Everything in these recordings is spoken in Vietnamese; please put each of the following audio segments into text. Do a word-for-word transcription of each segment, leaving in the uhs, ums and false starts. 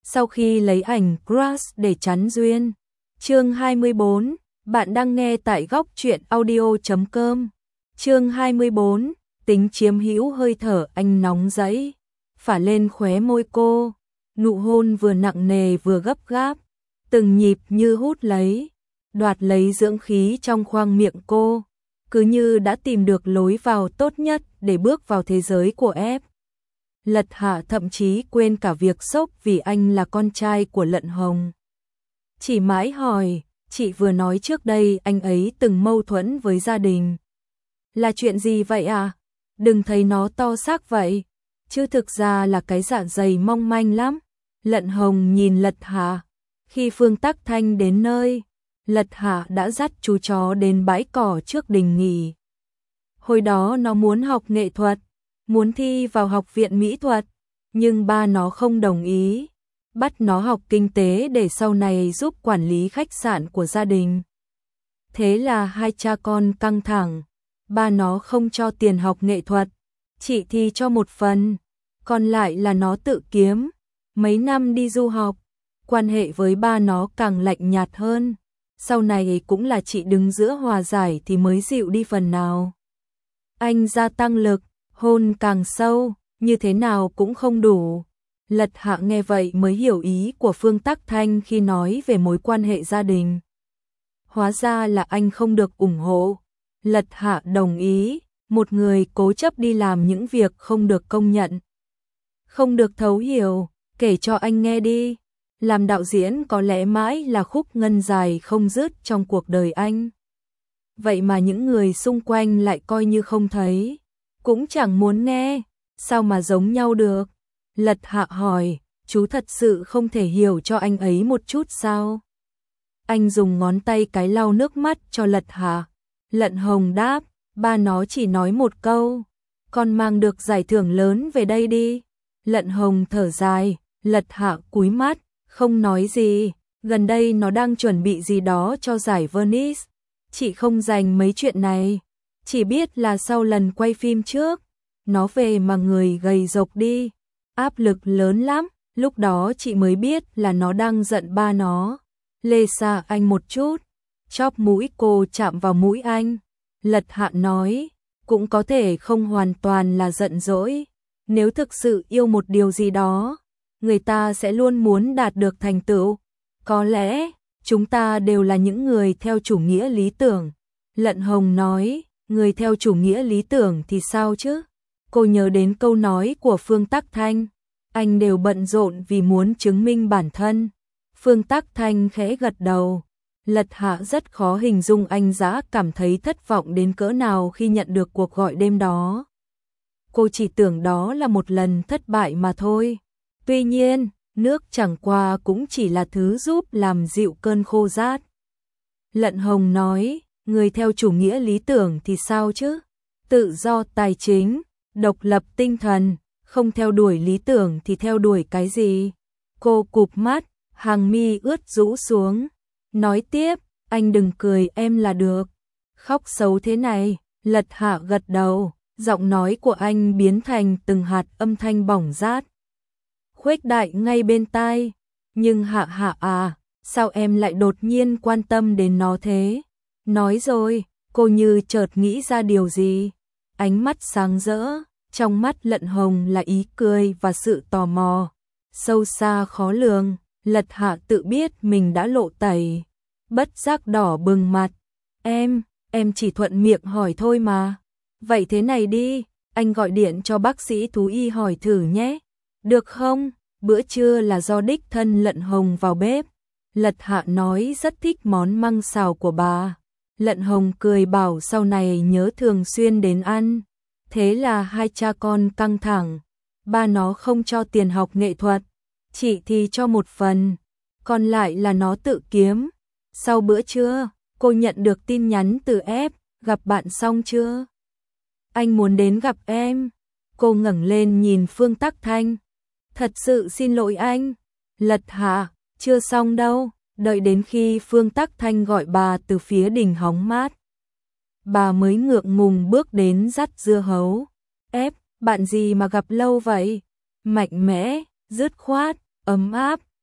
sau khi lấy ảnh crush để chắn duyên. Chương hai mươi bốn, bạn đang nghe tại góc truyện audio chấm com. Chương hai mươi bốn, tính chiếm hữu hơi thở anh nóng dẫy, phả lên khóe môi cô, nụ hôn vừa nặng nề vừa gấp gáp, từng nhịp như hút lấy, đoạt lấy dưỡng khí trong khoang miệng cô, cứ như đã tìm được lối vào tốt nhất để bước vào thế giới của ép. Lật Hạ thậm chí quên cả việc sốc vì anh là con trai của Lận Hồng. Chỉ mãi hỏi, chị vừa nói trước đây anh ấy từng mâu thuẫn với gia đình. Là chuyện gì vậy à? Đừng thấy nó to xác vậy, chứ thực ra là cái dạ dày mong manh lắm. Lận Hồng nhìn Lật Hạ. Khi Phương Tắc Thanh đến nơi, Lật Hạ đã dắt chú chó đến bãi cỏ trước đình nghỉ. Hồi đó nó muốn học nghệ thuật, muốn thi vào học viện mỹ thuật, nhưng ba nó không đồng ý, bắt nó học kinh tế để sau này giúp quản lý khách sạn của gia đình. Thế là hai cha con căng thẳng, ba nó không cho tiền học nghệ thuật, chỉ thi cho một phần, còn lại là nó tự kiếm. Mấy năm đi du học, quan hệ với ba nó càng lạnh nhạt hơn, sau này cũng là chị đứng giữa hòa giải thì mới dịu đi phần nào. Anh gia tăng lực, hôn càng sâu, như thế nào cũng không đủ. Lật Hạ nghe vậy mới hiểu ý của Phương Tắc Thanh khi nói về mối quan hệ gia đình. Hóa ra là anh không được ủng hộ. Lật Hạ đồng ý, một người cố chấp đi làm những việc không được công nhận, không được thấu hiểu, kể cho anh nghe đi. Làm đạo diễn có lẽ mãi là khúc ngân dài không dứt trong cuộc đời anh. Vậy mà những người xung quanh lại coi như không thấy, cũng chẳng muốn nghe, sao mà giống nhau được? Lật Hạ hỏi, chú thật sự không thể hiểu cho anh ấy một chút sao? Anh dùng ngón tay cái lau nước mắt cho Lật Hạ. Lận Hồng đáp, ba nó chỉ nói một câu, con mang được giải thưởng lớn về đây đi. Lận Hồng thở dài, Lật Hạ cúi mắt, không nói gì, gần đây nó đang chuẩn bị gì đó cho giải Venice. Chị không dành mấy chuyện này, chỉ biết là sau lần quay phim trước, nó về mà người gầy rộc đi, áp lực lớn lắm, lúc đó chị mới biết là nó đang giận ba nó. Lê xa anh một chút, chóp mũi cô chạm vào mũi anh. Lật Hạ nói, cũng có thể không hoàn toàn là giận dỗi, nếu thực sự yêu một điều gì đó, người ta sẽ luôn muốn đạt được thành tựu. Có lẽ, chúng ta đều là những người theo chủ nghĩa lý tưởng. Lận Hồng nói, người theo chủ nghĩa lý tưởng thì sao chứ? Cô nhớ đến câu nói của Phương Tắc Thanh, anh đều bận rộn vì muốn chứng minh bản thân. Phương Tắc Thanh khẽ gật đầu. Lật Hạ rất khó hình dung anh đã cảm thấy thất vọng đến cỡ nào khi nhận được cuộc gọi đêm đó. Cô chỉ tưởng đó là một lần thất bại mà thôi. Tuy nhiên, nước chẳng qua cũng chỉ là thứ giúp làm dịu cơn khô rát. Lận Hồng nói, người theo chủ nghĩa lý tưởng thì sao chứ? Tự do tài chính, độc lập tinh thần, không theo đuổi lý tưởng thì theo đuổi cái gì? Cô cụp mắt, hàng mi ướt rũ xuống. Nói tiếp, anh đừng cười em là được. Khóc xấu thế này. Lật Hạ gật đầu, giọng nói của anh biến thành từng hạt âm thanh bỏng rát, khuếch đại ngay bên tai. Nhưng Hạ Hạ à, sao em lại đột nhiên quan tâm đến nó thế? Nói rồi, cô như chợt nghĩ ra điều gì. Ánh mắt sáng rỡ, trong mắt Lận Hồng là ý cười và sự tò mò, sâu xa khó lường. Lật Hạ tự biết mình đã lộ tẩy, bất giác đỏ bừng mặt. Em, em chỉ thuận miệng hỏi thôi mà. Vậy thế này đi, anh gọi điện cho bác sĩ thú y hỏi thử nhé. Được không? Bữa trưa là do đích thân Lận Hồng vào bếp. Lật Hạ nói rất thích món măng xào của bà. Lận Hồng cười bảo sau này nhớ thường xuyên đến ăn. Thế là hai cha con căng thẳng. Ba nó không cho tiền học nghệ thuật, chị thì cho một phần, còn lại là nó tự kiếm. Sau bữa trưa, cô nhận được tin nhắn từ ép, gặp bạn xong chưa? Anh muốn đến gặp em. Cô ngẩng lên nhìn Phương Tắc Thanh. Thật sự xin lỗi anh. Lật Hạ, chưa xong đâu, đợi đến khi Phương Tắc Thanh gọi bà từ phía đình hóng mát, bà mới ngượng ngùng bước đến dắt dưa hấu. Ép, bạn gì mà gặp lâu vậy? Mạnh mẽ, dứt khoát, ấm áp,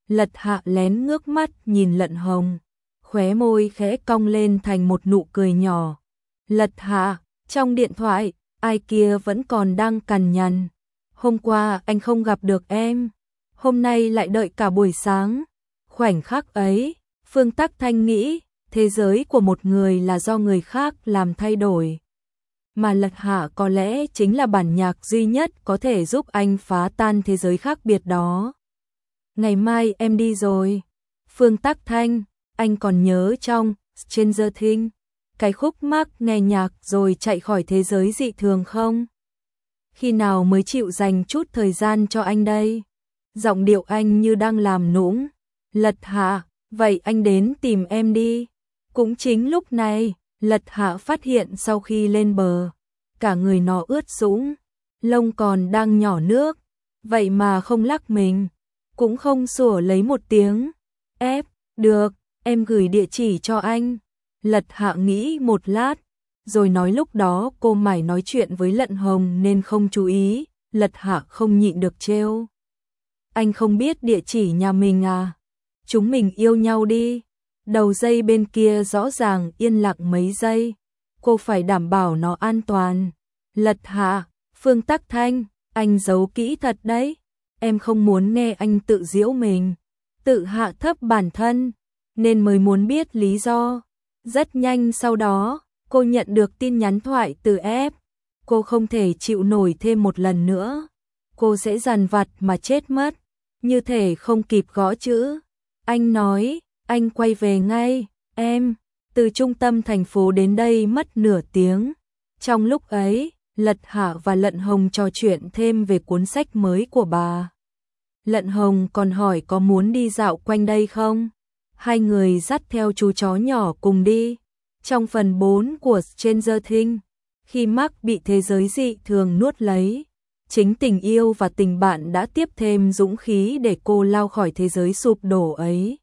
Lật Hạ lén ngước mắt nhìn Lận Hồng, khóe môi khẽ cong lên thành một nụ cười nhỏ. Lật Hạ, trong điện thoại, ai kia vẫn còn đang cằn nhằn. Hôm qua anh không gặp được em, hôm nay lại đợi cả buổi sáng. Khoảnh khắc ấy, Phương Tắc Thanh nghĩ, thế giới của một người là do người khác làm thay đổi. Mà Lật Hạ có lẽ chính là bản nhạc duy nhất có thể giúp anh phá tan thế giới khác biệt đó. Ngày mai em đi rồi. Phương Tắc Thanh, anh còn nhớ trong Stranger Things, cái khúc Mark nghe nhạc rồi chạy khỏi thế giới dị thường không? Khi nào mới chịu dành chút thời gian cho anh đây? Giọng điệu anh như đang làm nũng. Lật Hạ, vậy anh đến tìm em đi. Cũng chính lúc này, Lật Hạ phát hiện sau khi lên bờ, cả người nó ướt sũng, lông còn đang nhỏ nước, vậy mà không lắc mình, cũng không sủa lấy một tiếng. Ép, được, em gửi địa chỉ cho anh. Lật Hạ nghĩ một lát, rồi nói lúc đó cô mải nói chuyện với Lận Hồng nên không chú ý. Lật Hạ không nhịn được trêu. Anh không biết địa chỉ nhà mình à? Chúng mình yêu nhau đi. Đầu dây bên kia rõ ràng yên lặng mấy giây. Cô phải đảm bảo nó an toàn. Lật Hạ, Phương Tắc Thanh, anh giấu kỹ thật đấy. Em không muốn nghe anh tự giễu mình, tự hạ thấp bản thân, nên mới muốn biết lý do. Rất nhanh sau đó, cô nhận được tin nhắn thoại từ F. Cô không thể chịu nổi thêm một lần nữa. Cô sẽ dằn vặt mà chết mất, như thể không kịp gõ chữ. Anh nói, anh quay về ngay, em. Từ trung tâm thành phố đến đây mất nửa tiếng. Trong lúc ấy, Lật Hạ và Lận Hồng trò chuyện thêm về cuốn sách mới của bà. Lận Hồng còn hỏi có muốn đi dạo quanh đây không? Hai người dắt theo chú chó nhỏ cùng đi. Trong phần bốn của Stranger Things, khi Mark bị thế giới dị thường nuốt lấy, chính tình yêu và tình bạn đã tiếp thêm dũng khí để cô lao khỏi thế giới sụp đổ ấy.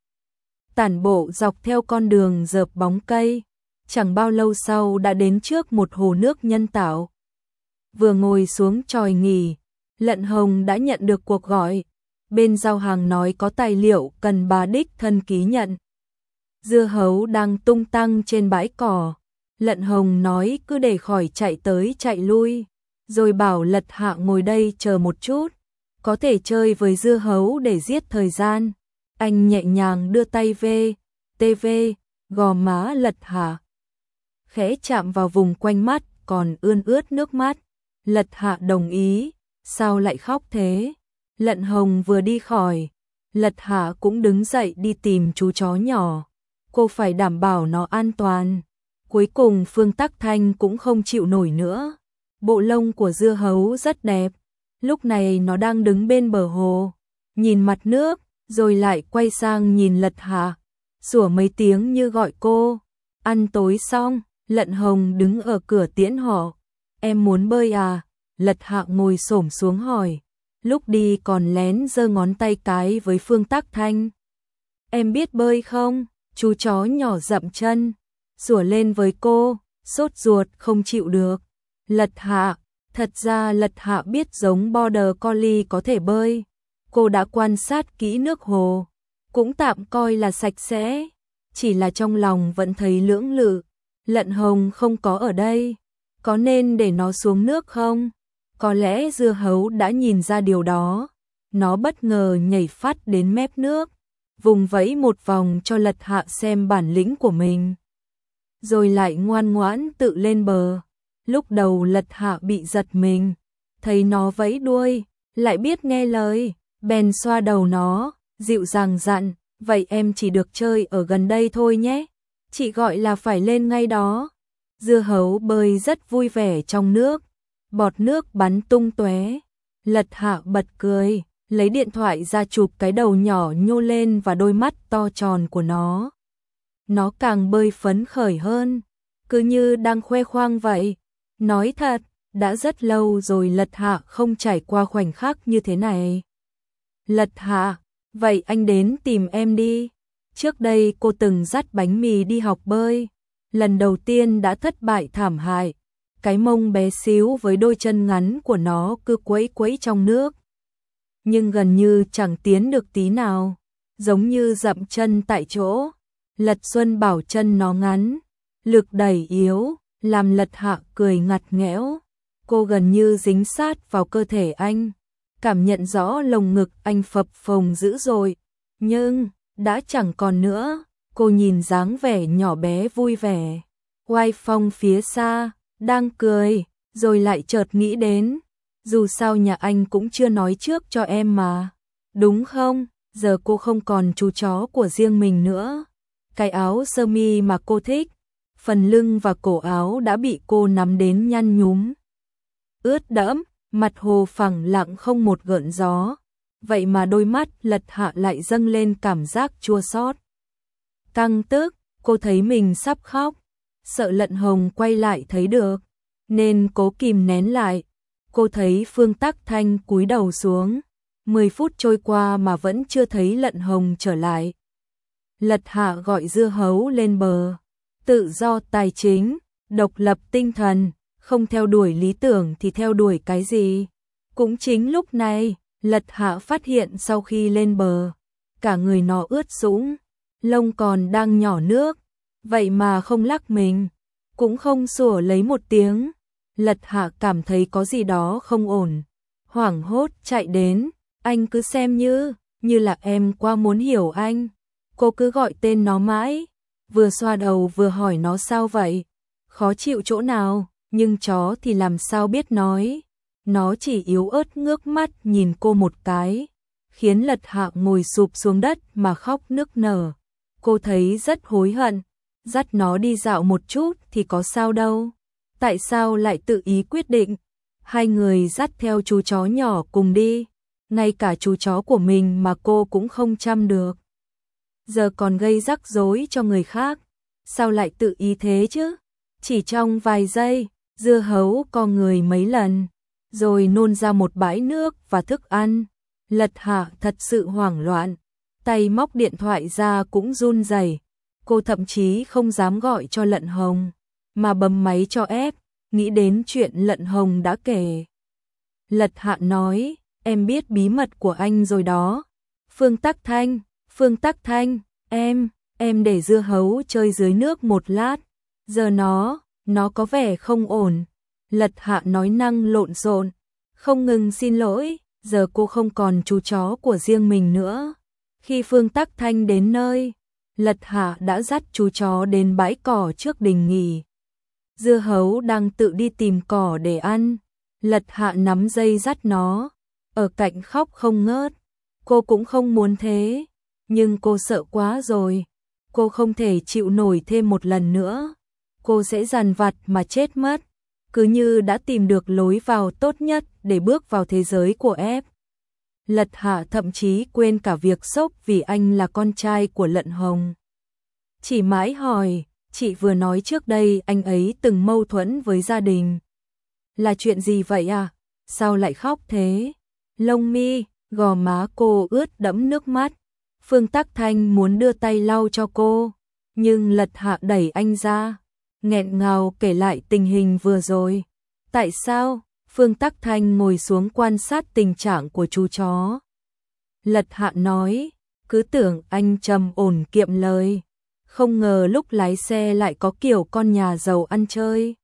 Tản bộ dọc theo con đường rợp bóng cây, chẳng bao lâu sau đã đến trước một hồ nước nhân tạo. Vừa ngồi xuống chòi nghỉ, Lận Hồng đã nhận được cuộc gọi. Bên giao hàng nói có tài liệu cần bà đích thân ký nhận. Dưa hấu đang tung tăng trên bãi cỏ. Lận Hồng nói cứ để khỏi chạy tới chạy lui, rồi bảo Lật Hạ ngồi đây chờ một chút, có thể chơi với dưa hấu để giết thời gian. Anh nhẹ nhàng đưa tay về, tê vê, gò má Lật Hạ, khẽ chạm vào vùng quanh mắt còn ươn ướt nước mắt. Lật Hạ đồng ý, sao lại khóc thế? Lận Hồng vừa đi khỏi, Lật Hạ cũng đứng dậy đi tìm chú chó nhỏ. Cô phải đảm bảo nó an toàn. Cuối cùng Phương Tắc Thanh cũng không chịu nổi nữa. Bộ lông của dưa hấu rất đẹp. Lúc này nó đang đứng bên bờ hồ, nhìn mặt nước, rồi lại quay sang nhìn Lật Hạ, sủa mấy tiếng như gọi cô. Ăn tối xong, Lận Hồng đứng ở cửa tiễn họ. Em muốn bơi à? Lật Hạ ngồi xổm xuống hỏi. Lúc đi còn lén giơ ngón tay cái với Phương Tắc Thanh. Em biết bơi không? Chú chó nhỏ dậm chân, sủa lên với cô, sốt ruột không chịu được. Lật Hạ, thật ra Lật Hạ biết giống Border Collie có thể bơi. Cô đã quan sát kỹ nước hồ, cũng tạm coi là sạch sẽ, chỉ là trong lòng vẫn thấy lưỡng lự. Lận Hồng không có ở đây, có nên để nó xuống nước không? Có lẽ dưa hấu đã nhìn ra điều đó. Nó bất ngờ nhảy phát đến mép nước, vùng vẫy một vòng cho Lật Hạ xem bản lĩnh của mình, rồi lại ngoan ngoãn tự lên bờ. Lúc đầu Lật Hạ bị giật mình, thấy nó vẫy đuôi, lại biết nghe lời, bèn xoa đầu nó, dịu dàng dặn, vậy em chỉ được chơi ở gần đây thôi nhé, chị gọi là phải lên ngay đó. Dưa hấu bơi rất vui vẻ trong nước, bọt nước bắn tung tóe. Lật Hạ bật cười, lấy điện thoại ra chụp cái đầu nhỏ nhô lên và đôi mắt to tròn của nó. Nó càng bơi phấn khởi hơn, cứ như đang khoe khoang vậy. Nói thật, đã rất lâu rồi Lật Hạ không trải qua khoảnh khắc như thế này. Lật Hạ, vậy anh đến tìm em đi. Trước đây cô từng dắt bánh mì đi học bơi, lần đầu tiên đã thất bại thảm hại. Cái mông bé xíu với đôi chân ngắn của nó cứ quẫy quẫy trong nước, nhưng gần như chẳng tiến được tí nào. giống như dậm chân tại chỗ. Lật Xuân bảo chân nó ngắn, lực đẩy yếu, làm Lật Hạ cười ngặt nghẽo. Cô gần như dính sát vào cơ thể anh, cảm nhận rõ lồng ngực anh phập phồng dữ dội, nhưng đã chẳng còn nữa. Cô nhìn dáng vẻ nhỏ bé vui vẻ, oai phong phía xa, đang cười, rồi lại chợt nghĩ đến, dù sao nhà anh cũng chưa nói trước cho em mà, đúng không? Giờ cô không còn chú chó của riêng mình nữa. Cái áo sơ mi mà cô thích, phần lưng và cổ áo đã bị cô nắm đến nhăn nhúm, ướt đẫm, mặt hồ phẳng lặng không một gợn gió. Vậy mà đôi mắt Lật Hạ lại dâng lên cảm giác chua xót, căng tức. Cô thấy mình sắp khóc, sợ Lận Hồng quay lại thấy được, nên cố kìm nén lại. Cô thấy Phương Tắc Thanh cúi đầu xuống, mười phút trôi qua mà vẫn chưa thấy Lận Hồng trở lại. Lật Hạ gọi Dưa Hấu lên bờ. Tự do tài chính, độc lập tinh thần, không theo đuổi lý tưởng thì theo đuổi cái gì? Cũng chính lúc này, Lật Hạ phát hiện sau khi lên bờ, cả người nó ướt sũng, lông còn đang nhỏ nước, vậy mà không lắc mình, cũng không sủa lấy một tiếng. Lật Hạ cảm thấy có gì đó không ổn, hoảng hốt chạy đến. Anh cứ xem như, như là em quá muốn hiểu anh. Cô cứ gọi tên nó mãi, vừa xoa đầu vừa hỏi nó sao vậy, khó chịu chỗ nào, nhưng chó thì làm sao biết nói. Nó chỉ yếu ớt ngước mắt nhìn cô một cái, khiến Lật Hạ ngồi sụp xuống đất mà khóc nức nở. Cô thấy rất hối hận, dắt nó đi dạo một chút thì có sao đâu. Tại sao lại tự ý quyết định? Hai người dắt theo chú chó nhỏ cùng đi, ngay cả chú chó của mình mà cô cũng không chăm được, giờ còn gây rắc rối cho người khác. Sao lại tự ý thế chứ? Chỉ trong vài giây, Dưa Hấu co người mấy lần, rồi nôn ra một bãi nước và thức ăn. Lật Hạ thật sự hoảng loạn, tay móc điện thoại ra cũng run rẩy. Cô thậm chí không dám gọi cho Lận Hồng, mà bấm máy cho ép, nghĩ đến chuyện Lận Hồng đã kể. Lật Hạ nói, em biết bí mật của anh rồi đó. Phương Tắc Thanh, Phương Tắc Thanh, em, em để Dưa Hấu chơi dưới nước một lát, giờ nó, nó có vẻ không ổn. Lật Hạ nói năng lộn xộn, không ngừng xin lỗi, giờ cô không còn chú chó của riêng mình nữa. Khi Phương Tắc Thanh đến nơi, Lật Hạ đã dắt chú chó đến bãi cỏ trước đình nghỉ. Dưa Hấu đang tự đi tìm cỏ để ăn, Lật Hạ nắm dây dắt nó, ở cạnh khóc không ngớt. Cô cũng không muốn thế, nhưng cô sợ quá rồi, cô không thể chịu nổi thêm một lần nữa. Cô sẽ dằn vặt mà chết mất, cứ như đã tìm được lối vào tốt nhất để bước vào thế giới của ép. Lật Hạ thậm chí quên cả việc sốc vì anh là con trai của Lận Hồng. Chỉ mãi hỏi, chị vừa nói trước đây anh ấy từng mâu thuẫn với gia đình. Là chuyện gì vậy à? Sao lại khóc thế? Lông mi, gò má cô ướt đẫm nước mắt. Phương Tắc Thanh muốn đưa tay lau cho cô, nhưng Lật Hạ đẩy anh ra, nghẹn ngào kể lại tình hình vừa rồi. Tại sao? Phương Tắc Thanh ngồi xuống quan sát tình trạng của chú chó. Lật Hạ nói, cứ tưởng anh trầm ổn kiệm lời, không ngờ lúc lái xe lại có kiểu con nhà giàu ăn chơi.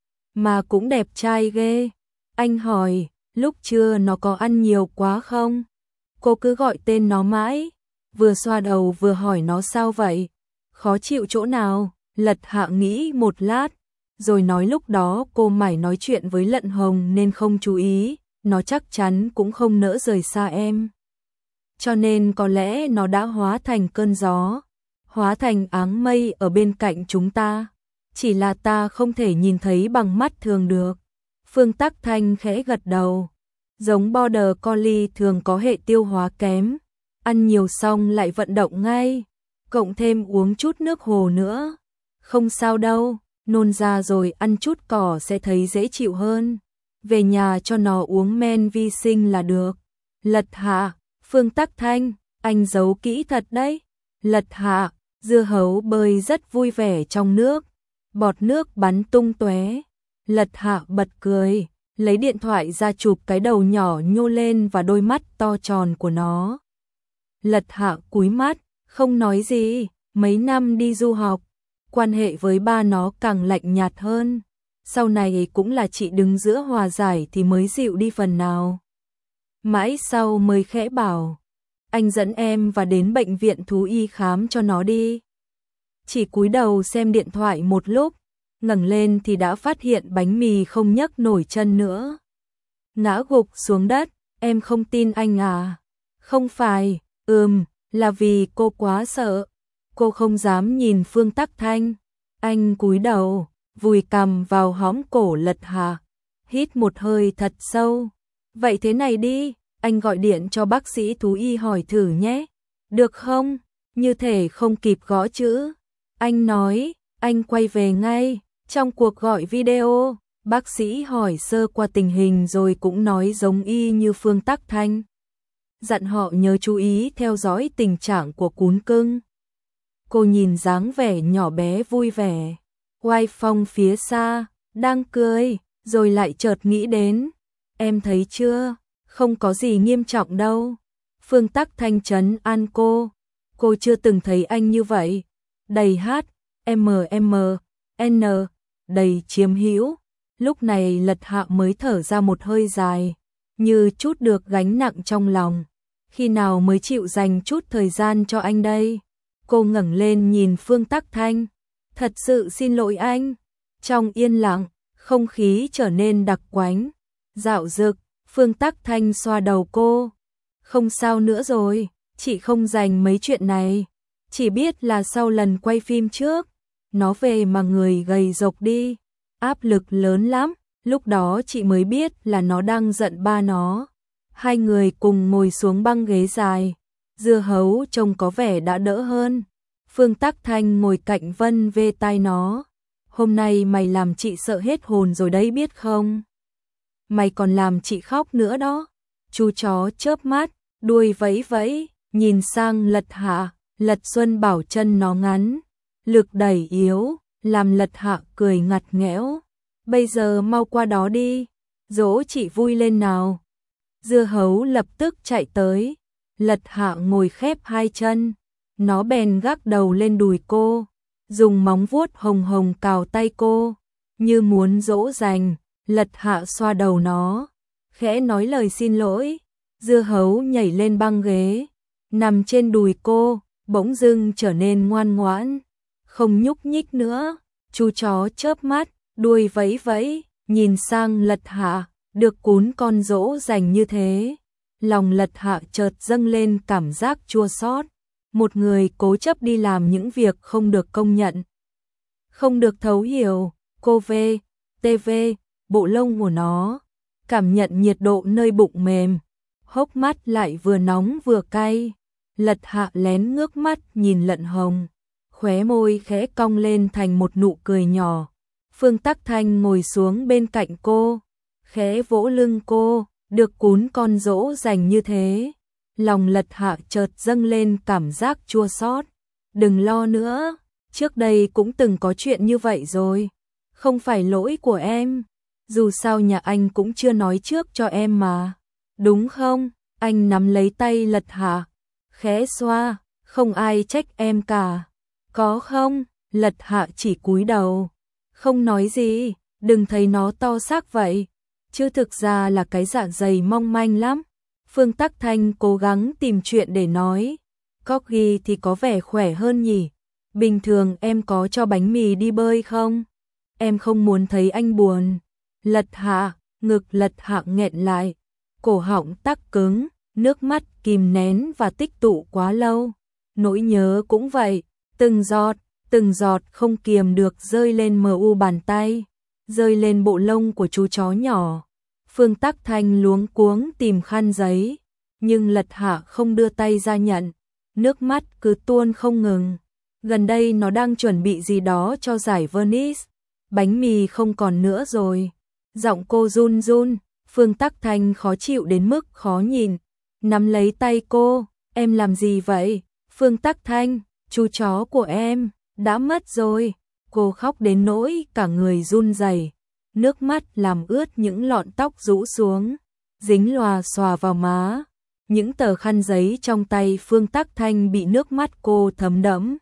Mà cũng đẹp trai ghê. Anh hỏi, lúc trưa nó có ăn nhiều quá không? Cô cứ gọi tên nó mãi, vừa xoa đầu vừa hỏi nó sao vậy, khó chịu chỗ nào. Lật Hạ nghĩ một lát, rồi nói lúc đó cô mải nói chuyện với Lận Hồng nên không chú ý, nó chắc chắn cũng không nỡ rời xa em. Cho nên có lẽ nó đã hóa thành cơn gió, hóa thành áng mây ở bên cạnh chúng ta. Chỉ là ta không thể nhìn thấy bằng mắt thường được. Phương Tắc Thanh khẽ gật đầu. Giống Border Collie thường có hệ tiêu hóa kém, ăn nhiều xong lại vận động ngay, cộng thêm uống chút nước hồ nữa. Không sao đâu, nôn ra rồi ăn chút cỏ sẽ thấy dễ chịu hơn. Về nhà cho nó uống men vi sinh là được. Lật Hạ, Phương Tắc Thanh, anh giấu kỹ thật đấy. Lật Hạ, Dưa Hấu bơi rất vui vẻ trong nước, bọt nước bắn tung tóe. Lật Hạ bật cười, lấy điện thoại ra chụp cái đầu nhỏ nhô lên và đôi mắt to tròn của nó. Lật Hạ cúi mắt, không nói gì, mấy năm đi du học, quan hệ với ba nó càng lạnh nhạt hơn. Sau này cũng là chị đứng giữa hòa giải thì mới dịu đi phần nào. Mãi sau mới khẽ bảo, anh dẫn em và đến bệnh viện thú y khám cho nó đi. Chỉ cúi đầu xem điện thoại một lúc, ngẩng lên thì đã phát hiện bánh mì không nhấc nổi chân nữa. Ngã gục xuống đất, em không tin anh à? Không phải, ừm, là vì cô quá sợ. Cô không dám nhìn Phương Tắc Thanh. Anh cúi đầu, vùi cằm vào hõm cổ Lật Hạ, hít một hơi thật sâu. Vậy thế này đi, anh gọi điện cho bác sĩ thú y hỏi thử nhé. Được không? Như thể không kịp gõ chữ. Anh nói, anh quay về ngay. Trong cuộc gọi video, bác sĩ hỏi sơ qua tình hình rồi cũng nói giống y như Phương Tắc Thanh. Dặn họ nhớ chú ý theo dõi tình trạng của cún cưng. Cô nhìn dáng vẻ nhỏ bé vui vẻ, Oai Phong phía xa, đang cười, rồi lại chợt nghĩ đến. Em thấy chưa, không có gì nghiêm trọng đâu. Phương Tắc Thanh trấn an cô, cô chưa từng thấy anh như vậy. Đầy hát, M M, N, đầy chiếm hữu. Lúc này Lật Hạ mới thở ra một hơi dài, như chút được gánh nặng trong lòng. Khi nào mới chịu dành chút thời gian cho anh đây? Cô ngẩng lên nhìn Phương Tắc Thanh. Thật sự xin lỗi anh. Trong yên lặng, không khí trở nên đặc quánh, dạo dực. Phương Tắc Thanh xoa đầu cô. Không sao nữa rồi, chị không dành mấy chuyện này. Chỉ biết là sau lần quay phim trước, nó về mà người gầy rộc đi. Áp lực lớn lắm, lúc đó chị mới biết là nó đang giận ba nó. Hai người cùng ngồi xuống băng ghế dài. Dưa hấu trông có vẻ đã đỡ hơn. Phương Tắc Thanh ngồi cạnh Vân vê tai nó. Hôm nay mày làm chị sợ hết hồn rồi đấy biết không? Mày còn làm chị khóc nữa đó. Chú chó chớp mắt, đuôi vẫy vẫy, nhìn sang Lật Hạ. Lật Xuân bảo chân nó ngắn, lực đẩy yếu, làm Lật Hạ cười ngặt nghẽo. Bây giờ mau qua đó đi, dỗ chị vui lên nào. Dưa hấu lập tức chạy tới. Lật Hạ ngồi khép hai chân, nó bèn gác đầu lên đùi cô, dùng móng vuốt hồng hồng cào tay cô, như muốn dỗ dành. Lật Hạ xoa đầu nó, khẽ nói lời xin lỗi. Dưa hấu nhảy lên băng ghế, nằm trên đùi cô, bỗng dưng trở nên ngoan ngoãn, không nhúc nhích nữa. Chú chó chớp mắt, đuôi vẫy vẫy, nhìn sang Lật Hạ, được cún con dỗ dành như thế. Lòng Lật Hạ chợt dâng lên cảm giác chua xót. Một người cố chấp đi làm những việc không được công nhận, không được thấu hiểu. Cô vê, tê vê, bộ lông của nó, cảm nhận nhiệt độ nơi bụng mềm, hốc mắt lại vừa nóng vừa cay. Lật Hạ lén ngước mắt nhìn Lận Hồng, khóe môi khẽ cong lên thành một nụ cười nhỏ. Phương Tắc Thanh ngồi xuống bên cạnh cô, khẽ vỗ lưng cô, được cún con dỗ dành như thế. Lòng Lật Hạ chợt dâng lên cảm giác chua xót. Đừng lo nữa, trước đây cũng từng có chuyện như vậy rồi. Không phải lỗi của em, dù sao nhà anh cũng chưa nói trước cho em mà. Đúng không? Anh nắm lấy tay Lật Hạ, khẽ xoa, không ai trách em cả. Có không? Lật Hạ chỉ cúi đầu, không nói gì. Đừng thấy nó to xác vậy, chứ thực ra là cái dạ dày mong manh lắm. Phương Tắc Thanh cố gắng tìm chuyện để nói. Corgi thì có vẻ khỏe hơn nhỉ? Bình thường em có cho bánh mì đi bơi không? Em không muốn thấy anh buồn. Lật Hạ, ngực Lật Hạ nghẹn lại, cổ họng tắc cứng, nước mắt kìm nén và tích tụ quá lâu. Nỗi nhớ cũng vậy, từng giọt, từng giọt không kiềm được rơi lên mờ u bàn tay, rơi lên bộ lông của chú chó nhỏ. Phương Tắc Thanh luống cuống tìm khăn giấy, nhưng Lật Hạ không đưa tay ra nhận, nước mắt cứ tuôn không ngừng. Gần đây nó đang chuẩn bị gì đó cho giải Venice, bánh mì không còn nữa rồi. Giọng cô run run, Phương Tắc Thanh khó chịu đến mức khó nhìn, nắm lấy tay cô. Em làm gì vậy? Phương Tắc Thanh, chú chó của em đã mất rồi. Cô khóc đến nỗi cả người run rẩy, nước mắt làm ướt những lọn tóc rũ xuống, dính lòa xòa vào má. Những tờ khăn giấy trong tay Phương Tắc Thanh bị nước mắt cô thấm đẫm,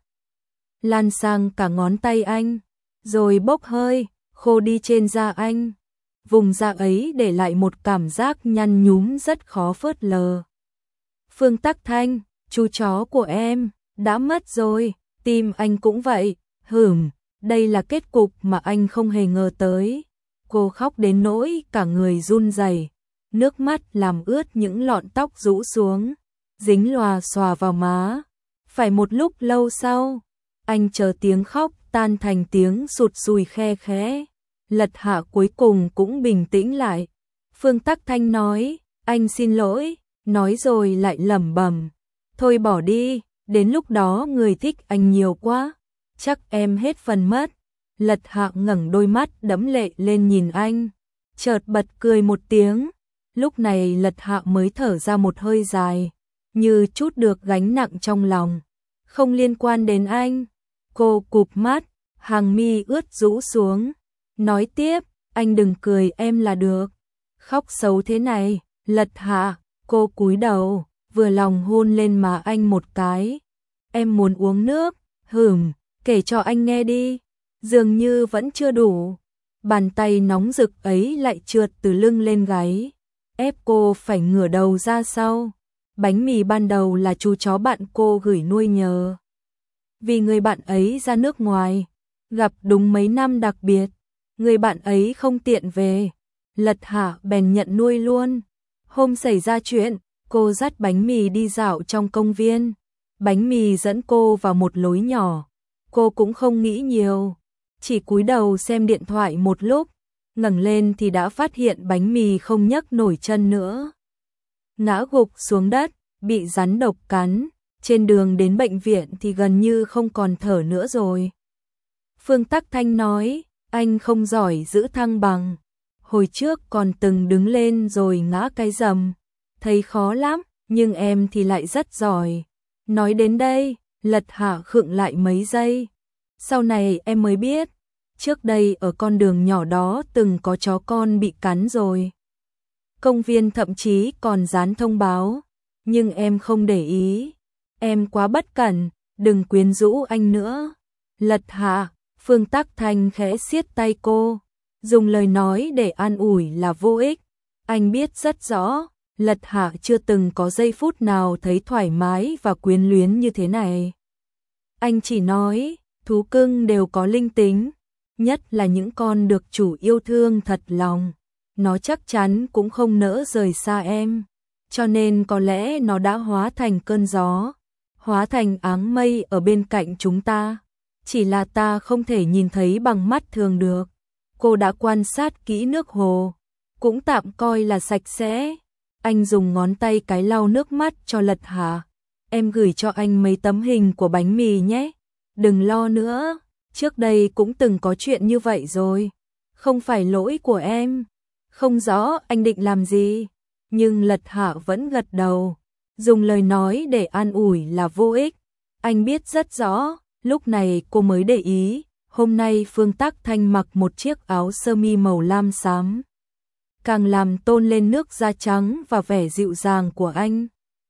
lan sang cả ngón tay anh, rồi bốc hơi, khô đi trên da anh. Vùng da ấy để lại một cảm giác nhăn nhúm rất khó phớt lờ. Phương Tắc Thanh, chú chó của em, đã mất rồi, tim anh cũng vậy, hửm, đây là kết cục mà anh không hề ngờ tới. Cô khóc đến nỗi cả người run rẩy, nước mắt làm ướt những lọn tóc rũ xuống, dính lòa xòa vào má. Phải một lúc lâu sau, anh chờ tiếng khóc tan thành tiếng sụt sùi khe khẽ. Lật Hạ cuối cùng cũng bình tĩnh lại. Phương Tắc Thanh nói, anh xin lỗi, nói rồi lại lẩm bẩm, thôi bỏ đi, đến lúc đó người thích anh nhiều quá, chắc em hết phần mất. Lật Hạ ngẩng đôi mắt đẫm lệ lên nhìn anh, chợt bật cười một tiếng. Lúc này Lật Hạ mới thở ra một hơi dài, như trút được gánh nặng trong lòng. Không liên quan đến anh. Cô cụp mắt, hàng mi ướt rũ xuống, nói tiếp, anh đừng cười em là được. Khóc xấu thế này. Lật Hạ, cô cúi đầu, vừa lòng hôn lên má anh một cái. Em muốn uống nước. Hửm, kể cho anh nghe đi. Dường như vẫn chưa đủ. Bàn tay nóng rực ấy lại trượt từ lưng lên gáy, ép cô phải ngửa đầu ra sau. Bánh mì ban đầu là chú chó bạn cô gửi nuôi nhờ. Vì người bạn ấy ra nước ngoài, gặp đúng mấy năm đặc biệt, người bạn ấy không tiện về, Lật Hạ bèn nhận nuôi luôn. Hôm xảy ra chuyện, cô dắt bánh mì đi dạo trong công viên. Bánh mì dẫn cô vào một lối nhỏ. Cô cũng không nghĩ nhiều, chỉ cúi đầu xem điện thoại một lúc, ngẩng lên thì đã phát hiện bánh mì không nhấc nổi chân nữa. Ngã gục xuống đất, bị rắn độc cắn, trên đường đến bệnh viện thì gần như không còn thở nữa rồi. Phương Tắc Thanh nói, anh không giỏi giữ thăng bằng. Hồi trước còn từng đứng lên rồi ngã cái rầm, thấy khó lắm, nhưng em thì lại rất giỏi. Nói đến đây, Lật Hạ khựng lại mấy giây. Sau này em mới biết, trước đây ở con đường nhỏ đó từng có chó con bị cắn rồi. Công viên thậm chí còn dán thông báo, nhưng em không để ý. Em quá bất cẩn, đừng quyến rũ anh nữa. Lật Hạ, Phương Tắc Thanh khẽ siết tay cô, dùng lời nói để an ủi là vô ích. Anh biết rất rõ, Lật Hạ chưa từng có giây phút nào thấy thoải mái và quyến luyến như thế này. Anh chỉ nói, thú cưng đều có linh tính, nhất là những con được chủ yêu thương thật lòng. Nó chắc chắn cũng không nỡ rời xa em, cho nên có lẽ nó đã hóa thành cơn gió, hóa thành áng mây ở bên cạnh chúng ta. Chỉ là ta không thể nhìn thấy bằng mắt thường được. Cô đã quan sát kỹ nước hồ, cũng tạm coi là sạch sẽ. Anh dùng ngón tay cái lau nước mắt cho Lật Hạ. Em gửi cho anh mấy tấm hình của bánh mì nhé. Đừng lo nữa, trước đây cũng từng có chuyện như vậy rồi. Không phải lỗi của em. Không rõ anh định làm gì, nhưng Lật Hạ vẫn gật đầu, dùng lời nói để an ủi là vô ích. Anh biết rất rõ, lúc này cô mới để ý, hôm nay Phương Tắc Thanh mặc một chiếc áo sơ mi màu lam xám, càng làm tôn lên nước da trắng và vẻ dịu dàng của anh.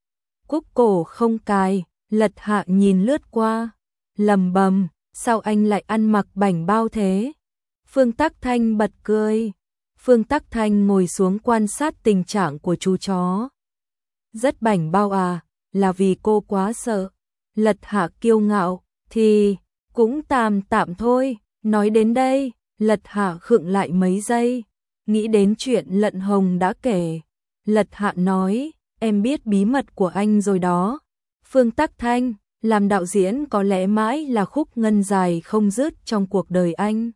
Cúc cổ không cài, Lật Hạ nhìn lướt qua, lầm bầm, sao anh lại ăn mặc bảnh bao thế? Phương Tắc Thanh bật cười. Phương Tắc Thanh ngồi xuống quan sát tình trạng của chú chó. Rất bảnh bao à, là vì cô quá sợ. Lật Hạ kiêu ngạo, thì cũng tạm tạm thôi. Nói đến đây, Lật Hạ khựng lại mấy giây, nghĩ đến chuyện Lận Hồng đã kể. Lật Hạ nói, em biết bí mật của anh rồi đó. Phương Tắc Thanh, làm đạo diễn có lẽ mãi là khúc ngân dài không dứt trong cuộc đời anh.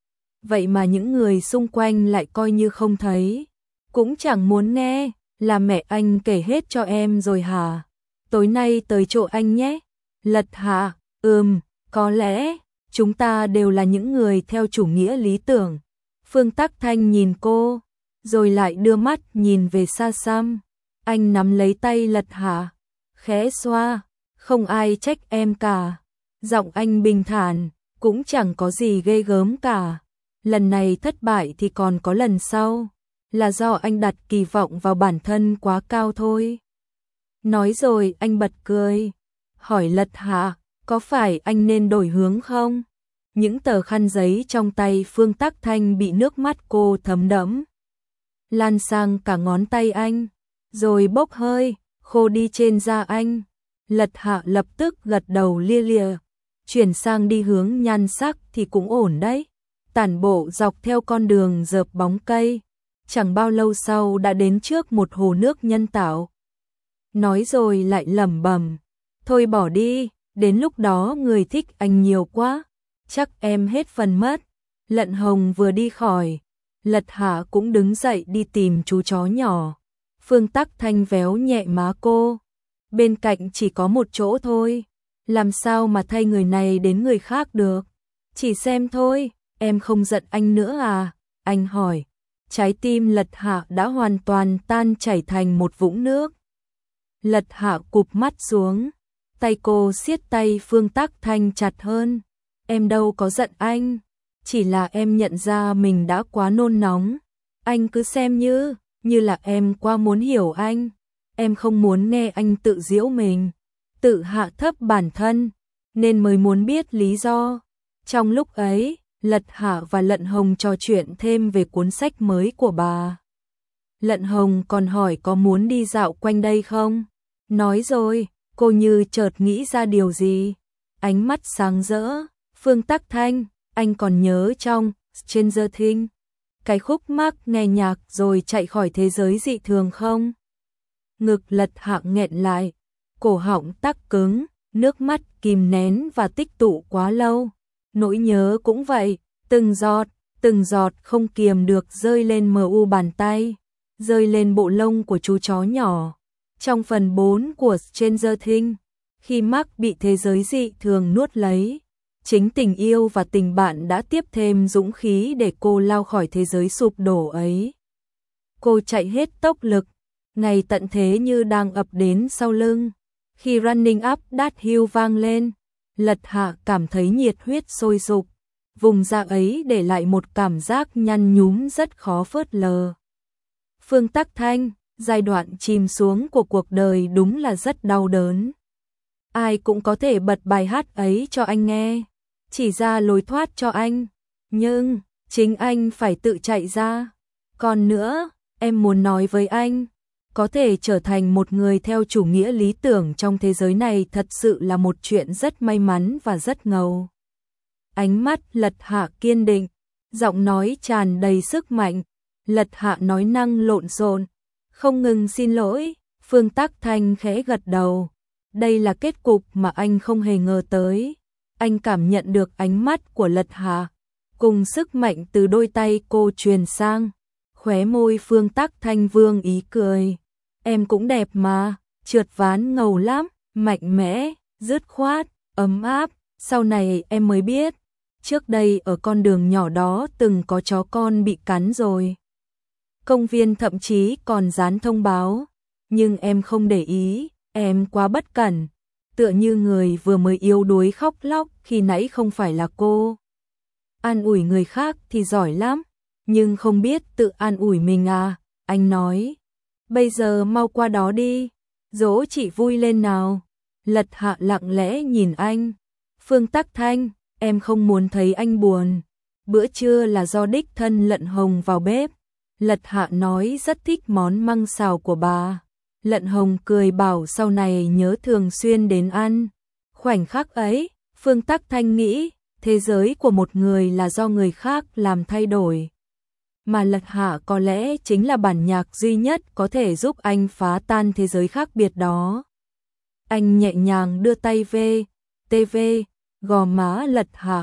Vậy mà những người xung quanh lại coi như không thấy, cũng chẳng muốn nghe. Là mẹ anh kể hết cho em rồi hả? Tối nay tới chỗ anh nhé. Lật Hạ, ừm, có lẽ chúng ta đều là những người theo chủ nghĩa lý tưởng. Phương Tắc Thanh nhìn cô, rồi lại đưa mắt nhìn về xa xăm. Anh nắm lấy tay Lật Hạ, khẽ xoa, không ai trách em cả. Giọng anh bình thản, cũng chẳng có gì ghê gớm cả. Lần này thất bại thì còn có lần sau, là do anh đặt kỳ vọng vào bản thân quá cao thôi. Nói rồi anh bật cười, hỏi Lật Hạ, có phải anh nên đổi hướng không? Những tờ khăn giấy trong tay Phương Tắc Thanh bị nước mắt cô thấm đẫm, lan sang cả ngón tay anh, rồi bốc hơi, khô đi trên da anh. Lật Hạ lập tức gật đầu lia lịa, chuyển sang đi hướng nhan sắc thì cũng ổn đấy. Tản bộ dọc theo con đường rợp bóng cây, chẳng bao lâu sau đã đến trước một hồ nước nhân tạo. Nói rồi lại lẩm bẩm, thôi bỏ đi, đến lúc đó người thích anh nhiều quá, chắc em hết phần mất. Lận Hồng vừa đi khỏi, Lật Hạ cũng đứng dậy đi tìm chú chó nhỏ. Phương Tắc Thanh véo nhẹ má cô, bên cạnh chỉ có một chỗ thôi, làm sao mà thay người này đến người khác được. Chỉ xem thôi, em không giận anh nữa à? Anh hỏi. Trái tim Lật Hạ đã hoàn toàn tan chảy thành một vũng nước. Lật Hạ cụp mắt xuống, tay cô siết tay Phương Tắc Thanh chặt hơn. Em đâu có giận anh, chỉ là em nhận ra mình đã quá nôn nóng. Anh cứ xem như, như là em quá muốn hiểu anh. Em không muốn nghe anh tự giễu mình, tự hạ thấp bản thân, nên mới muốn biết lý do. Trong lúc ấy, Lật Hạ và Lận Hồng trò chuyện thêm về cuốn sách mới của bà. Lận Hồng còn hỏi có muốn đi dạo quanh đây không? Nói rồi, cô như chợt nghĩ ra điều gì. Ánh mắt sáng rỡ, Phương Tắc Thanh, anh còn nhớ trong Stranger Things, cái khúc Mark nghe nhạc rồi chạy khỏi thế giới dị thường không? Ngực Lật Hạ nghẹn lại, cổ họng tắc cứng, nước mắt kìm nén và tích tụ quá lâu. Nỗi nhớ cũng vậy, từng giọt, từng giọt không kiềm được rơi lên mờ u bàn tay, rơi lên bộ lông của chú chó nhỏ. Trong phần bốn của Stranger Things, khi Mark bị thế giới dị thường nuốt lấy, chính tình yêu và tình bạn đã tiếp thêm dũng khí để cô lao khỏi thế giới sụp đổ ấy. Cô chạy hết tốc lực, ngày tận thế như đang ập đến sau lưng. Khi Running Up That Hill vang lên, Lật Hạ cảm thấy nhiệt huyết sôi sục, vùng da ấy để lại một cảm giác nhăn nhúm rất khó phớt lờ. Phương Tắc Thanh, giai đoạn chìm xuống của cuộc đời đúng là rất đau đớn. Ai cũng có thể bật bài hát ấy cho anh nghe, chỉ ra lối thoát cho anh, nhưng chính anh phải tự chạy ra. Còn nữa, em muốn nói với anh, có thể trở thành một người theo chủ nghĩa lý tưởng trong thế giới này thật sự là một chuyện rất may mắn và rất ngầu. Ánh mắt Lật Hạ kiên định, giọng nói tràn đầy sức mạnh. Lật Hạ nói năng lộn xộn, không ngừng xin lỗi. Phương Tắc Thanh khẽ gật đầu. Đây là kết cục mà anh không hề ngờ tới. Anh cảm nhận được ánh mắt của Lật Hạ, cùng sức mạnh từ đôi tay cô truyền sang. Khóe môi Phương Tắc Thanh vương ý cười. Em cũng đẹp mà, trượt ván ngầu lắm, mạnh mẽ, dứt khoát, ấm áp. Sau này em mới biết, trước đây ở con đường nhỏ đó từng có chó con bị cắn rồi. Công viên thậm chí còn dán thông báo, nhưng em không để ý, em quá bất cẩn. Tựa như người vừa mới yếu đuối khóc lóc khi nãy không phải là cô. An ủi người khác thì giỏi lắm, nhưng không biết tự an ủi mình à, anh nói. Bây giờ mau qua đó đi, dỗ chị vui lên nào. Lật Hạ lặng lẽ nhìn anh. Phương Tắc Thanh, em không muốn thấy anh buồn. Bữa trưa là do đích thân Lận Hồng vào bếp. Lật Hạ nói rất thích món măng xào của bà. Lận Hồng cười bảo sau này nhớ thường xuyên đến ăn. Khoảnh khắc ấy, Phương Tắc Thanh nghĩ, thế giới của một người là do người khác làm thay đổi. Mà Lật Hạ có lẽ chính là bản nhạc duy nhất có thể giúp anh phá tan thế giới khác biệt đó. Anh nhẹ nhàng đưa tay về, tê vê, gò má Lật Hạ,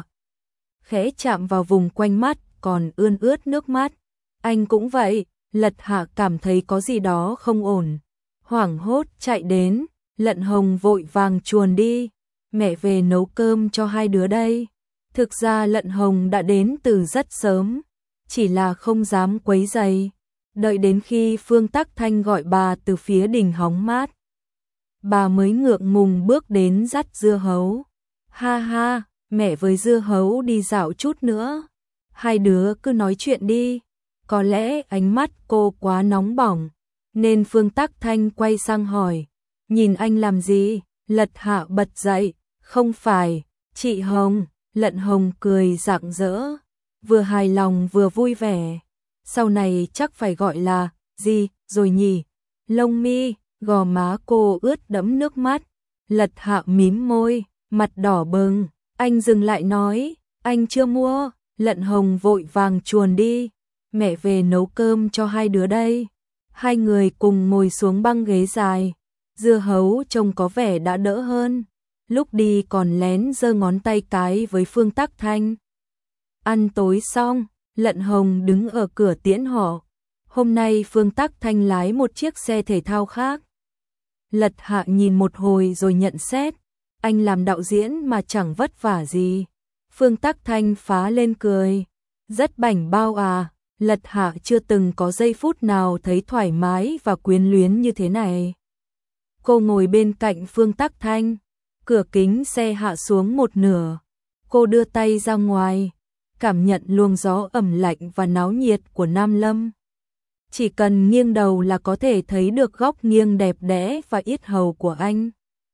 khẽ chạm vào vùng quanh mắt còn ươn ướt nước mắt. Anh cũng vậy, Lật Hạ cảm thấy có gì đó không ổn. Hoảng hốt chạy đến, Lận Hồng vội vàng chuồn đi. Mẹ về nấu cơm cho hai đứa đây. Thực ra Lận Hồng đã đến từ rất sớm, chỉ là không dám quấy rầy. Đợi đến khi Phương Tắc Thanh gọi bà từ phía đình hóng mát, bà mới ngượng ngùng bước đến dắt dưa hấu. Ha ha, mẹ với dưa hấu đi dạo chút nữa. Hai đứa cứ nói chuyện đi. Có lẽ ánh mắt cô quá nóng bỏng, nên Phương Tắc Thanh quay sang hỏi. Nhìn anh làm gì? Lật Hạ bật dậy. Không phải, chị Hồng. Lận Hồng cười rạng rỡ, vừa hài lòng vừa vui vẻ. Sau này chắc phải gọi là gì rồi nhỉ? Lông mi, gò má cô ướt đẫm nước mắt. Lật Hạ mím môi, mặt đỏ bừng. Anh dừng lại nói, anh chưa mua. Lận Hồng vội vàng chuồn đi. Mẹ về nấu cơm cho hai đứa đây. Hai người cùng ngồi xuống băng ghế dài. Dưa hấu trông có vẻ đã đỡ hơn. Lúc đi còn lén giơ ngón tay cái với Phương Tắc Thanh. Ăn tối xong, Lận Hồng đứng ở cửa tiễn họ. Hôm nay Phương Tắc Thanh lái một chiếc xe thể thao khác. Lật Hạ nhìn một hồi rồi nhận xét, anh làm đạo diễn mà chẳng vất vả gì. Phương Tắc Thanh phá lên cười, rất bảnh bao à. Lật Hạ chưa từng có giây phút nào thấy thoải mái và quyến luyến như thế này. Cô ngồi bên cạnh Phương Tắc Thanh, cửa kính xe hạ xuống một nửa. Cô đưa tay ra ngoài, cảm nhận luồng gió ẩm lạnh và náo nhiệt của Nam Lâm. Chỉ cần nghiêng đầu là có thể thấy được góc nghiêng đẹp đẽ và yết hầu của anh.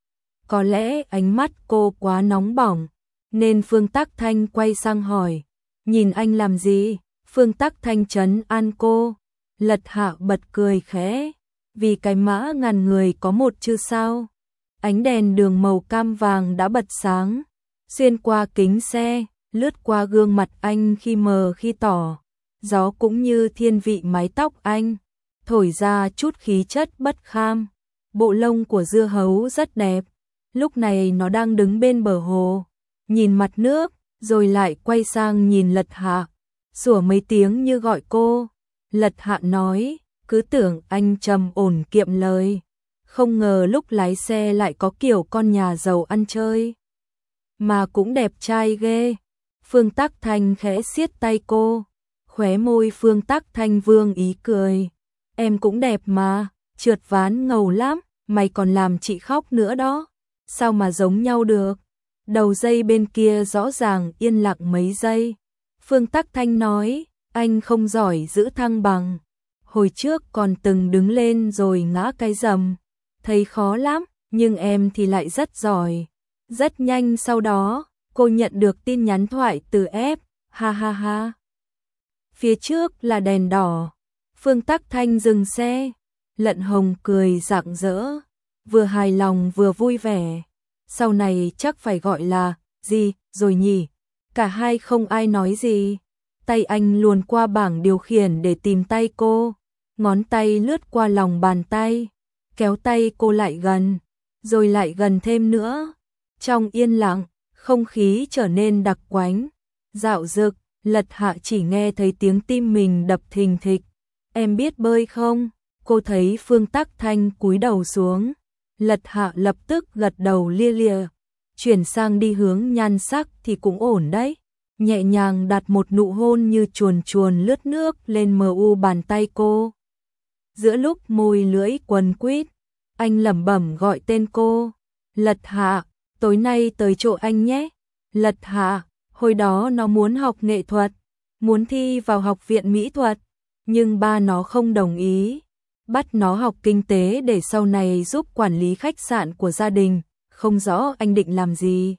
Có lẽ ánh mắt cô quá nóng bỏng, nên Phương Tắc Thanh quay sang hỏi, nhìn anh làm gì? Phương Tắc Thanh trấn an cô. Lật Hạ bật cười khẽ, vì cái mã ngàn người có một chứ sao. Ánh đèn đường màu cam vàng đã bật sáng, xuyên qua kính xe, lướt qua gương mặt anh khi mờ khi tỏ. Gió cũng như thiên vị mái tóc anh, thổi ra chút khí chất bất kham. Bộ lông của dưa hấu rất đẹp. Lúc này nó đang đứng bên bờ hồ, nhìn mặt nước, rồi lại quay sang nhìn Lật Hạ, sủa mấy tiếng như gọi cô. Lật Hạ nói, cứ tưởng anh trầm ổn kiệm lời, không ngờ lúc lái xe lại có kiểu con nhà giàu ăn chơi. Mà cũng đẹp trai ghê. Phương Tắc Thanh khẽ siết tay cô, khóe môi Phương Tắc Thanh vương ý cười. Em cũng đẹp mà, trượt ván ngầu lắm, mày còn làm chị khóc nữa đó. Sao mà giống nhau được? Đầu dây bên kia rõ ràng yên lặng mấy giây. Phương Tắc Thanh nói, anh không giỏi giữ thăng bằng. Hồi trước còn từng đứng lên rồi ngã cái rầm, thấy khó lắm, nhưng em thì lại rất giỏi. Rất nhanh sau đó, cô nhận được tin nhắn thoại từ F, ha ha ha. Phía trước là đèn đỏ. Phương Tắc Thanh dừng xe. Lận Hồng cười rạng rỡ, vừa hài lòng vừa vui vẻ. Sau này chắc phải gọi là gì rồi nhỉ? Cả hai không ai nói gì. Tay anh luồn qua bảng điều khiển để tìm tay cô. Ngón tay lướt qua lòng bàn tay, kéo tay cô lại gần, rồi lại gần thêm nữa. Trong yên lặng, không khí trở nên đặc quánh, dạo dực. Lật Hạ chỉ nghe thấy tiếng tim mình đập thình thịch. Em biết bơi không? Cô thấy Phương Tắc Thanh cúi đầu xuống. Lật Hạ lập tức gật đầu lia lịa. Chuyển sang đi hướng nhan sắc thì cũng ổn đấy. Nhẹ nhàng đặt một nụ hôn như chuồn chuồn lướt nước lên mờ u bàn tay cô. Giữa lúc môi lưỡi quấn quýt, anh lẩm bẩm gọi tên cô. Lật Hạ, tối nay tới chỗ anh nhé. Lật Hạ, hồi đó nó muốn học nghệ thuật, muốn thi vào học viện mỹ thuật, nhưng ba nó không đồng ý, bắt nó học kinh tế để sau này giúp quản lý khách sạn của gia đình, không rõ anh định làm gì.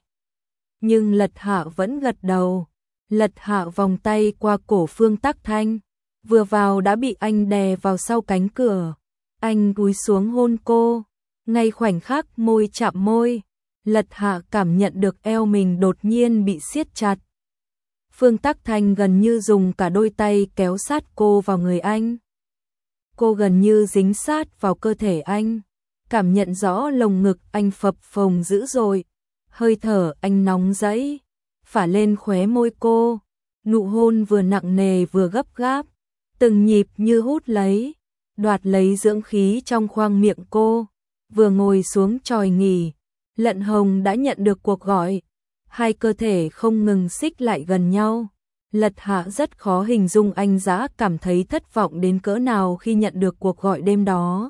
Nhưng Lật Hạ vẫn gật đầu. Lật Hạ vòng tay qua cổ Phương Tắc Thanh, vừa vào đã bị anh đè vào sau cánh cửa. Anh cúi xuống hôn cô, ngay khoảnh khắc môi chạm môi, Lật Hạ cảm nhận được eo mình đột nhiên bị siết chặt. Phương Tắc Thanh gần như dùng cả đôi tay kéo sát cô vào người anh. Cô gần như dính sát vào cơ thể anh, cảm nhận rõ lồng ngực anh phập phồng dữ dội, hơi thở anh nóng rẫy phả lên khóe môi cô, nụ hôn vừa nặng nề vừa gấp gáp, từng nhịp như hút lấy, đoạt lấy dưỡng khí trong khoang miệng cô. Vừa ngồi xuống chòi nghỉ, Lận Hồng đã nhận được cuộc gọi, hai cơ thể không ngừng xích lại gần nhau. Lật Hạ rất khó hình dung anh Dã cảm thấy thất vọng đến cỡ nào khi nhận được cuộc gọi đêm đó.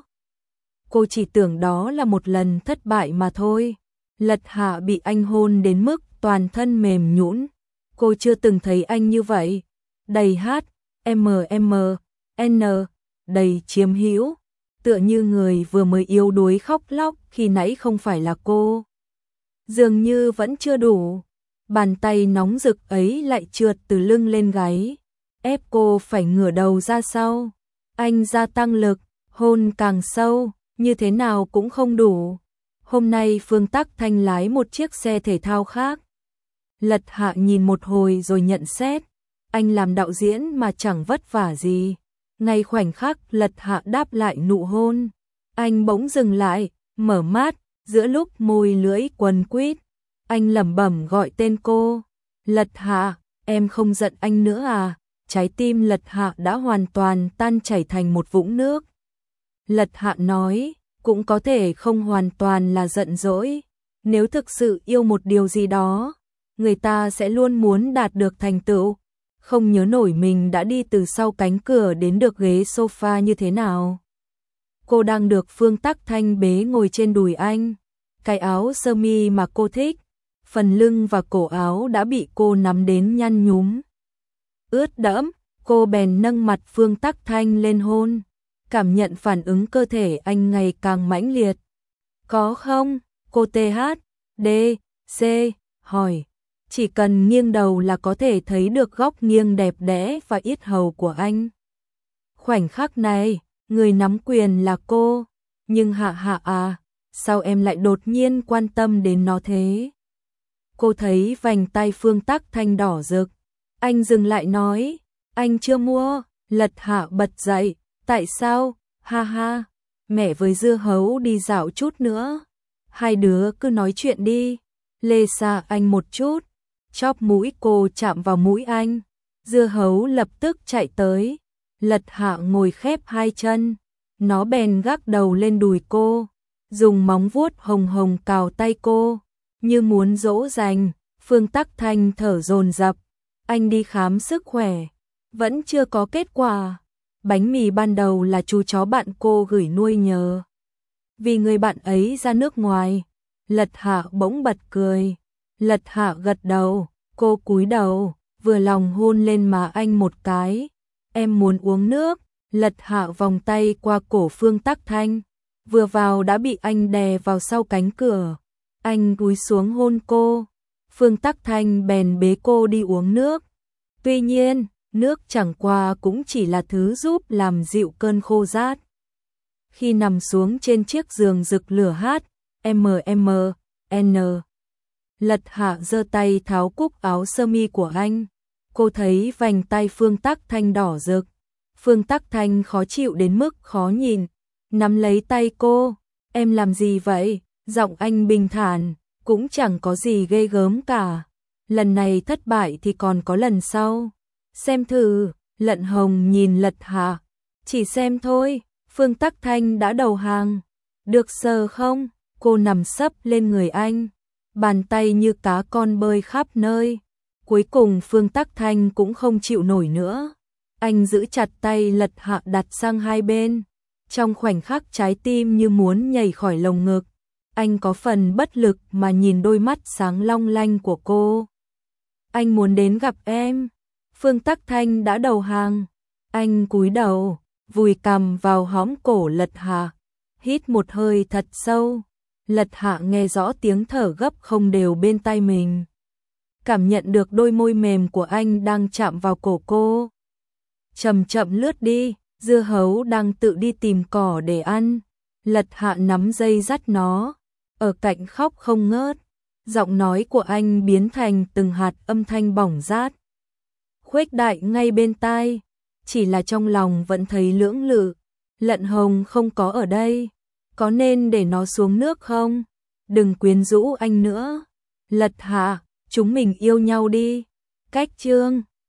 Cô chỉ tưởng đó là một lần thất bại mà thôi. Lật Hạ bị anh hôn đến mức toàn thân mềm nhũn. Cô chưa từng thấy anh như vậy, đầy hát, M M, N, đầy chiếm hữu. tựa như người vừa mới yếu đuối khóc lóc khi nãy không phải là cô. Dường như vẫn chưa đủ, bàn tay nóng rực ấy lại trượt từ lưng lên gáy, ép cô phải ngửa đầu ra sau. Anh gia tăng lực, hôn càng sâu, như thế nào cũng không đủ. Hôm nay Phương Tắc Thanh lái một chiếc xe thể thao khác. Lật Hạ nhìn một hồi rồi nhận xét, anh làm đạo diễn mà chẳng vất vả gì. Ngay khoảnh khắc Lật Hạ đáp lại nụ hôn, anh bỗng dừng lại, mở mắt, giữa lúc môi lưỡi quấn quýt, anh lẩm bẩm gọi tên cô. Lật Hạ, em không giận anh nữa à? Trái tim Lật Hạ đã hoàn toàn tan chảy thành một vũng nước. Lật Hạ nói, cũng có thể không hoàn toàn là giận dỗi. Nếu thực sự yêu một điều gì đó, người ta sẽ luôn muốn đạt được thành tựu. Không nhớ nổi mình đã đi từ sau cánh cửa đến được ghế sofa như thế nào. Cô đang được Phương Tắc Thanh bế ngồi trên đùi anh. Cái áo sơ mi mà cô thích, phần lưng và cổ áo đã bị cô nắm đến nhăn nhúm, ướt đẫm. Cô bèn nâng mặt Phương Tắc Thanh lên hôn, cảm nhận phản ứng cơ thể anh ngày càng mãnh liệt. Có không? Cô tê hát đê xê hỏi. Chỉ cần nghiêng đầu là có thể thấy được góc nghiêng đẹp đẽ và yết hầu của anh. Khoảnh khắc này, người nắm quyền là cô. Nhưng Hạ Hạ à, sao em lại đột nhiên quan tâm đến nó thế? Cô thấy vành tay Phương Tắc Thanh đỏ rực. Anh dừng lại nói, anh chưa mua. Lật Hạ bật dậy, tại sao? Ha ha, mẹ với dưa hấu đi dạo chút nữa. Hai đứa cứ nói chuyện đi. Lê xa anh một chút. Chóp mũi cô chạm vào mũi anh. Dưa hấu lập tức chạy tới. Lật Hạ ngồi khép hai chân. Nó bèn gác đầu lên đùi cô, dùng móng vuốt hồng hồng cào tay cô, như muốn dỗ dành. Phương Tắc Thanh thở dồn dập. Anh đi khám sức khỏe, vẫn chưa có kết quả. Bánh mì ban đầu là chú chó bạn cô gửi nuôi nhờ, vì người bạn ấy ra nước ngoài. Lật Hạ bỗng bật cười. Lật Hạ gật đầu, cô cúi đầu, vừa lòng hôn lên má anh một cái. Em muốn uống nước. Lật Hạ vòng tay qua cổ Phương Tắc Thanh, vừa vào đã bị anh đè vào sau cánh cửa. Anh cúi xuống hôn cô. Phương Tắc Thanh bèn bế cô đi uống nước. Tuy nhiên, nước chẳng qua cũng chỉ là thứ giúp làm dịu cơn khô rát. Khi nằm xuống trên chiếc giường rực lửa hát em em en, Lật Hạ giơ tay tháo cúc áo sơ mi của anh. Cô thấy vành tay Phương Tắc Thanh đỏ rực. Phương Tắc Thanh khó chịu đến mức khó nhìn, nắm lấy tay cô. Em làm gì vậy? Giọng anh bình thản, cũng chẳng có gì ghê gớm cả. Lần này thất bại thì còn có lần sau. Xem thử. Lận Hồng nhìn Lật Hạ. Chỉ xem thôi. Phương Tắc Thanh đã đầu hàng. Được sờ không? Cô nằm sấp lên người anh, bàn tay như cá con bơi khắp nơi. Cuối cùng Phương Tắc Thanh cũng không chịu nổi nữa. Anh giữ chặt tay Lật Hạ đặt sang hai bên. Trong khoảnh khắc trái tim như muốn nhảy khỏi lồng ngực, anh có phần bất lực mà nhìn đôi mắt sáng long lanh của cô. Anh muốn đến gặp em. Phương Tắc Thanh đã đầu hàng. Anh cúi đầu, vùi cằm vào hõm cổ Lật Hạ, hít một hơi thật sâu. Lật Hạ nghe rõ tiếng thở gấp không đều bên tai mình, cảm nhận được đôi môi mềm của anh đang chạm vào cổ cô. Chậm chậm lướt đi. Dưa hấu đang tự đi tìm cỏ để ăn. Lật Hạ nắm dây dắt nó, ở cạnh khóc không ngớt. Giọng nói của anh biến thành từng hạt âm thanh bỏng rát, khuếch đại ngay bên tai. Chỉ là trong lòng vẫn thấy lưỡng lự. Lận Hồng không có ở đây, có nên để nó xuống nước không? Đừng quyến rũ anh nữa. Lật Hạ, chúng mình yêu nhau đi. Cách chương